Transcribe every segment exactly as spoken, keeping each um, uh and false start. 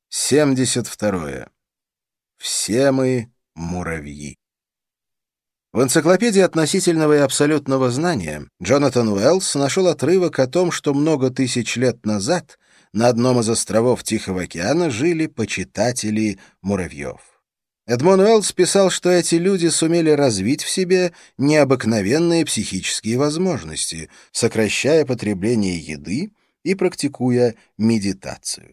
семьдесят второе. Все мы муравьи. В энциклопедии относительного и абсолютного знания Джонатан Уэллс нашел отрывок о том, что много тысяч лет назад на одном из островов Тихого океана жили почитатели муравьев. Эдмон Уэллс писал, что эти люди сумели развить в себе необыкновенные психические возможности, сокращая потребление еды и практикуя медитацию.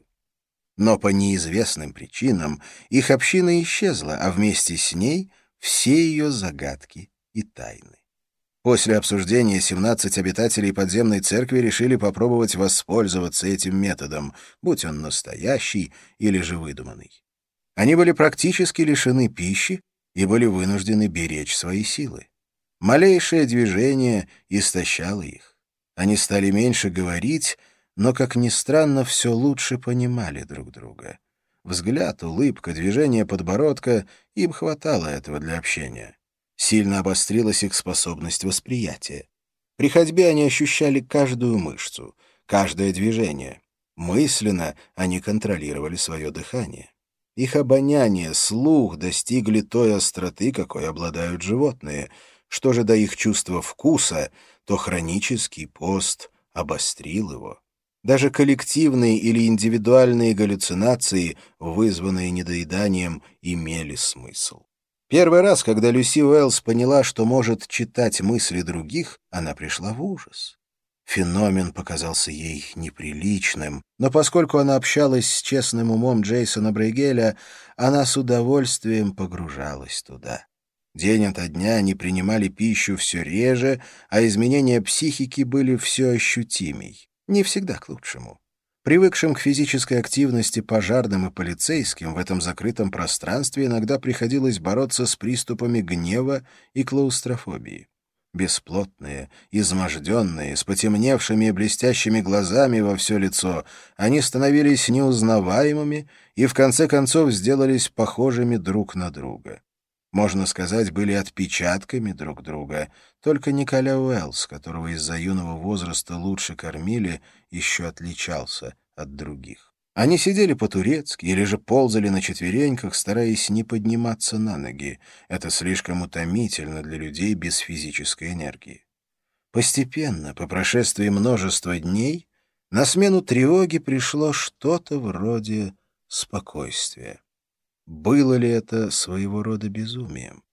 Но по неизвестным причинам их община исчезла, а вместе с ней все ее загадки и тайны. После обсуждения семнадцать обитателей подземной церкви решили попробовать воспользоваться этим методом, будь он настоящий или же выдуманный. Они были практически лишены пищи и были вынуждены беречь свои силы. Малейшее движение истощало их. Они стали меньше говорить, но, как ни странно, все лучше понимали друг друга. Взгляд, улыбка, движение подбородка — им хватало этого для общения. Сильно обострилась их способность восприятия. При ходьбе они ощущали каждую мышцу, каждое движение. Мысленно они контролировали свое дыхание. Их обоняние, слух достигли той остроты, какой обладают животные. Что же до их чувства вкуса, то хронический пост обострил его. Даже коллективные или индивидуальные галлюцинации, вызванные недоеданием, имели смысл. Первый раз, когда Люси Уэллс поняла, что может читать мысли других, она пришла в ужас. Феномен показался ей неприличным, но поскольку она общалась с честным умом Джейсона Брейгеля, она с удовольствием погружалась туда. День ото дня они принимали пищу все реже, а изменения психики были все ощутимей. Не всегда к лучшему. Привыкшим к физической активности пожарным и полицейским в этом закрытом пространстве иногда приходилось бороться с приступами гнева и клаустрофобии. Бесплотные, изможденные, с потемневшими и блестящими глазами во все лицо, они становились неузнаваемыми и в конце концов сделались похожими друг на друга. Можно сказать, были отпечатками друг друга. Только Николя Уэллс, которого из-за юного возраста лучше кормили, еще отличался от других. Они сидели по-турецки или же ползали на четвереньках, стараясь не подниматься на ноги. Это слишком утомительно для людей без физической энергии. Постепенно, по прошествии множества дней, на смену тревоги пришло что-то вроде спокойствия. Было ли это своего рода безумием?